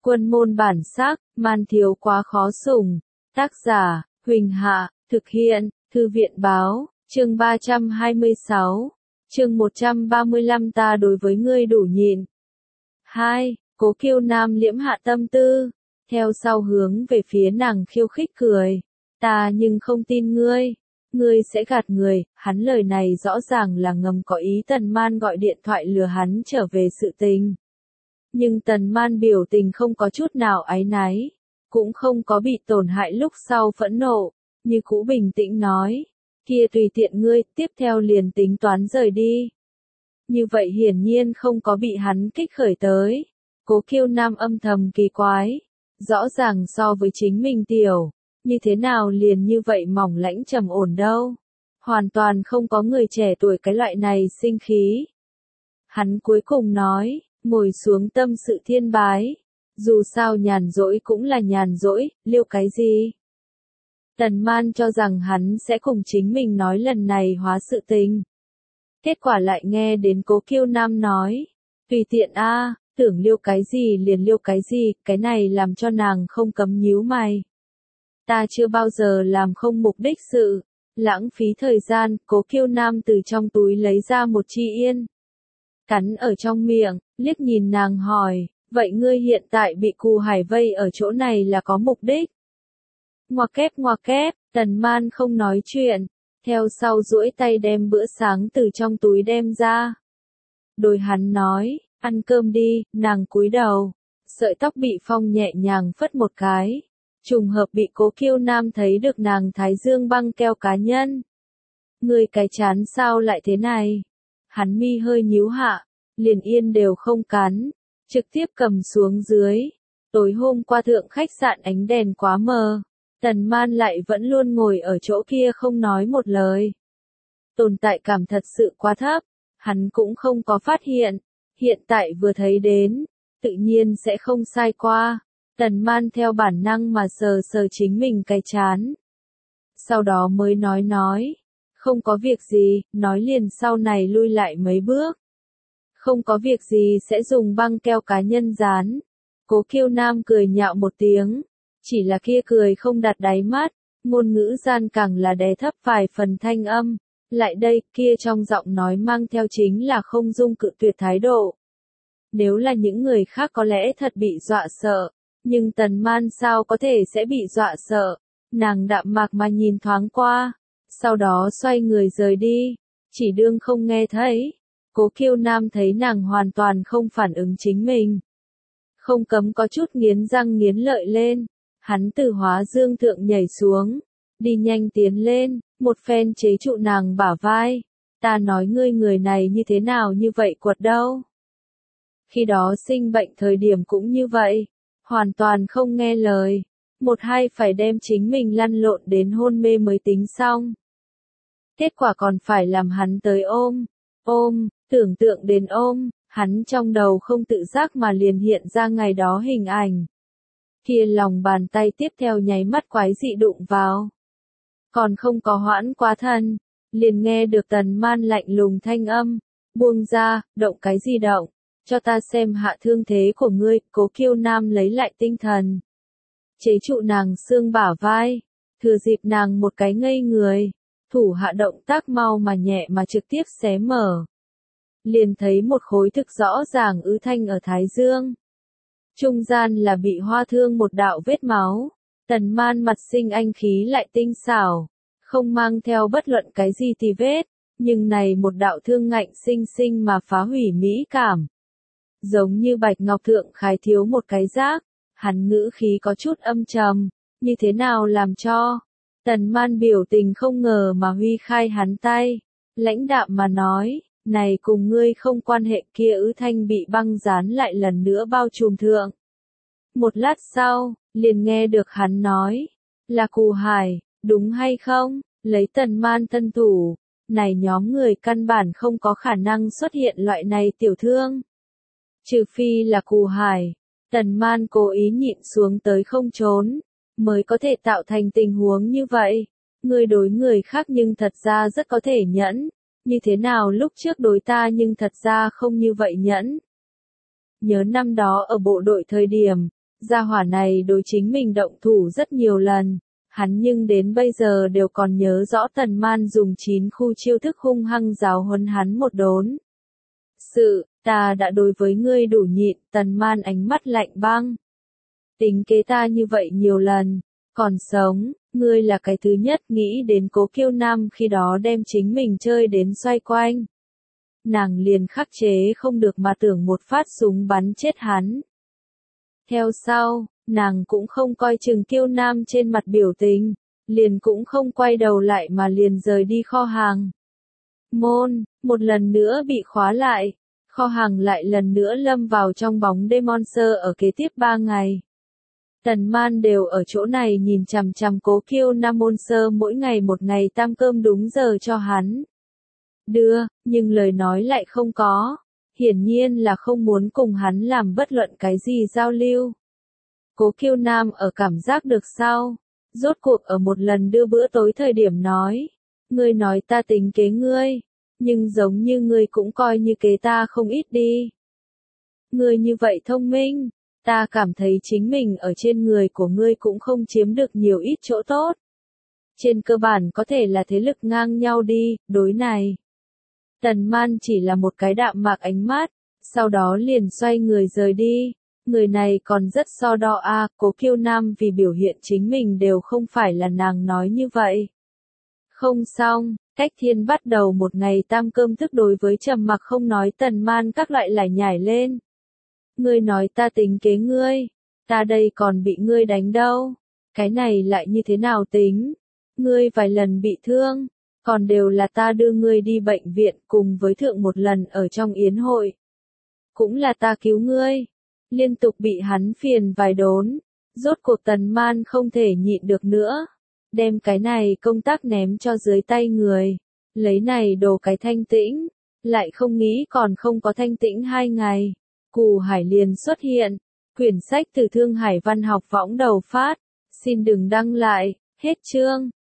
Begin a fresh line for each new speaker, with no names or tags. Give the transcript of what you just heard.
Quân môn bản sắc, man thiếu quá khó sủng. Tác giả, Huỳnh Hạ, thực hiện, Thư viện báo, chương 326, chương 135 ta đối với ngươi đủ nhịn. 2. Cố Kiêu Nam liễm hạ tâm tư, theo sau hướng về phía nàng khiêu khích cười. Ta nhưng không tin ngươi. Ngươi sẽ gạt người, hắn lời này rõ ràng là ngầm có ý Tần Man gọi điện thoại lừa hắn trở về sự tình. Nhưng Tần Man biểu tình không có chút nào áy náy, cũng không có bị tổn hại lúc sau phẫn nộ, như cũ bình tĩnh nói, kia tùy tiện ngươi, tiếp theo liền tính toán rời đi. Như vậy hiển nhiên không có bị hắn kích khởi tới. Cố Kiêu Nam âm thầm kỳ quái, rõ ràng so với chính mình tiểu, như thế nào liền như vậy mỏng lãnh trầm ổn đâu. Hoàn toàn không có người trẻ tuổi cái loại này sinh khí. Hắn cuối cùng nói, ngồi xuống tâm sự thiên bái. Dù sao nhàn rỗi cũng là nhàn rỗi, liêu cái gì? Tần Man cho rằng hắn sẽ cùng chính mình nói lần này hóa sự tình. Kết quả lại nghe đến Cố Kiêu Nam nói, tùy tiện a, tưởng liêu cái gì liền liêu cái gì, cái này làm cho nàng không cấm nhíu mày. Ta chưa bao giờ làm không mục đích sự, lãng phí thời gian. Cố Kiêu Nam từ trong túi lấy ra một chi yên, cắn ở trong miệng, liếc nhìn nàng hỏi, vậy ngươi hiện tại bị Cù Hải vây ở chỗ này là có mục đích? Ngoặc kép, Tần Man không nói chuyện, theo sau duỗi tay đem bữa sáng từ trong túi đem ra. Đối hắn nói, ăn cơm đi. Nàng cúi đầu, sợi tóc bị phong nhẹ nhàng phất một cái. Trùng hợp bị Cố Kiêu Nam thấy được nàng thái dương băng keo cá nhân. Ngươi cái chán sao lại thế này? Hắn mi hơi nhíu hạ, liền yên đều không cắn, trực tiếp cầm xuống dưới. Tối hôm qua thượng khách sạn ánh đèn quá mờ, Tần Man lại vẫn luôn ngồi ở chỗ kia không nói một lời. Tồn tại cảm thật sự quá thấp, hắn cũng không có phát hiện, hiện tại vừa thấy đến, tự nhiên sẽ không sai qua. Tần Man theo bản năng mà sờ sờ chính mình cái chán. Sau đó mới nói, không có việc gì, nói liền sau này lui lại mấy bước. Không có việc gì sẽ dùng băng keo cá nhân dán. Cố Kiêu Nam cười nhạo một tiếng, chỉ là kia cười không đặt đáy mắt, ngôn ngữ gian càng là đè thấp vài phần thanh âm. Lại đây, kia trong giọng nói mang theo chính là không dung cự tuyệt thái độ. Nếu là những người khác có lẽ thật bị dọa sợ, nhưng Tần Man sao có thể sẽ bị dọa sợ. Nàng đạm mạc mà nhìn thoáng qua, sau đó xoay người rời đi, chỉ đương không nghe thấy. Cố Kiêu Nam thấy nàng hoàn toàn không phản ứng chính mình, không cấm có chút nghiến răng nghiến lợi lên. Hắn từ hóa dương thượng nhảy xuống, đi nhanh tiến lên, một phen chế trụ nàng bả vai. Ta nói ngươi người này như thế nào như vậy quật đâu. Khi đó sinh bệnh thời điểm cũng như vậy, hoàn toàn không nghe lời, một hai phải đem chính mình lăn lộn đến hôn mê mới tính xong. Kết quả còn phải làm hắn tới ôm, tưởng tượng đến ôm, hắn trong đầu không tự giác mà liền hiện ra ngày đó hình ảnh. Kia lòng bàn tay tiếp theo nháy mắt quái dị đụng vào. Còn không có hoãn quá thân, liền nghe được Tần Man lạnh lùng thanh âm, buông ra, động cái gì động, cho ta xem hạ thương thế của ngươi. Cố Kiêu Nam lấy lại tinh thần, chế trụ nàng xương bả vai, thừa dịp nàng một cái ngây người, thủ hạ động tác mau mà nhẹ mà trực tiếp xé mở. Liền thấy một khối thực rõ ràng ứ thanh ở thái dương. Trung gian là bị hoa thương một đạo vết máu. Tần Man mặt sinh anh khí lại tinh xảo, không mang theo bất luận cái gì tì vết, nhưng này một đạo thương ngạnh sinh sinh mà phá hủy mỹ cảm. Giống như bạch ngọc thượng khái thiếu một cái giác. Hắn ngữ khí có chút âm trầm, như thế nào làm cho? Tần Man biểu tình không ngờ mà huy khai hắn tay, lãnh đạm mà nói, này cùng ngươi không quan hệ. Kia ứ thanh bị băng dán lại lần nữa bao trùm thượng. Một lát sau, liền nghe được hắn nói, là Cù Hải, đúng hay không? Lấy Tần Man thân thủ, này nhóm người căn bản không có khả năng xuất hiện loại này tiểu thương. Trừ phi là Cù Hải. Tần Man cố ý nhịn xuống tới không trốn, mới có thể tạo thành tình huống như vậy. Ngươi đối người khác nhưng thật ra rất có thể nhẫn, như thế nào lúc trước đối ta nhưng thật ra không như vậy nhẫn. Nhớ năm đó ở bộ đội thời điểm, Gia hỏa này đối chính mình động thủ rất nhiều lần, hắn nhưng đến bây giờ đều còn nhớ rõ Tần Man dùng 9 khu chiêu thức hung hăng giáo huấn hắn một đốn. Ta đã đối với ngươi đủ nhịn, Tần Man ánh mắt lạnh băng. Tính kế ta như vậy nhiều lần, còn sống, ngươi là cái thứ nhất nghĩ đến Cố Kiêu Nam khi đó đem chính mình chơi đến xoay quanh. Nàng liền khắc chế không được mà tưởng một phát súng bắn chết hắn. Theo sau, nàng cũng không coi chừng Kiêu Nam trên mặt biểu tình, liền cũng không quay đầu lại mà liền rời đi kho hàng. Môn, một lần nữa bị khóa lại, kho hàng lại lần nữa lâm vào trong bóng đêm monster ở kế tiếp 3 ngày. Tần Man đều ở chỗ này nhìn chằm chằm Cố Kiêu Nam monster mỗi ngày một ngày tam cơm đúng giờ cho hắn. Nhưng lời nói lại không có, hiển nhiên là không muốn cùng hắn làm bất luận cái gì giao lưu. Cố Kiêu Nam ở cảm giác được sau, rốt cuộc ở một lần đưa bữa tối thời điểm nói, ngươi nói ta tính kế ngươi, nhưng giống như ngươi cũng coi như kế ta không ít đi. Ngươi như vậy thông minh, ta cảm thấy chính mình ở trên người của ngươi cũng không chiếm được nhiều ít chỗ tốt. Trên cơ bản có thể là thế lực ngang nhau đi, đối này. Tần Man chỉ là một cái đạm mạc ánh mắt, sau đó liền xoay người rời đi. Người này còn rất so đo Cố Kiêu Nam vì biểu hiện chính mình đều không phải là nàng nói như vậy. Không xong, Cách Thiên bắt đầu một ngày tam cơm thức đối với trầm mặc không nói Tần Man các loại lại nhảy lên. Ngươi nói ta tính kế ngươi, ta đây còn bị ngươi đánh đâu, cái này lại như thế nào tính, ngươi vài lần bị thương, còn đều là ta đưa ngươi đi bệnh viện cùng với thượng một lần ở trong yến hội. Cũng là ta cứu ngươi, liên tục bị hắn phiền vài đốn, rốt cuộc Tần Man không thể nhịn được nữa, đem cái này công tác ném cho dưới tay người, lấy này đồ cái thanh tĩnh, lại không nghĩ còn không có thanh tĩnh 2 ngày. Cù Hải liền xuất hiện, quyển sách từ Thương Hải Văn học võng đầu phát, xin đừng đăng lại, hết chương.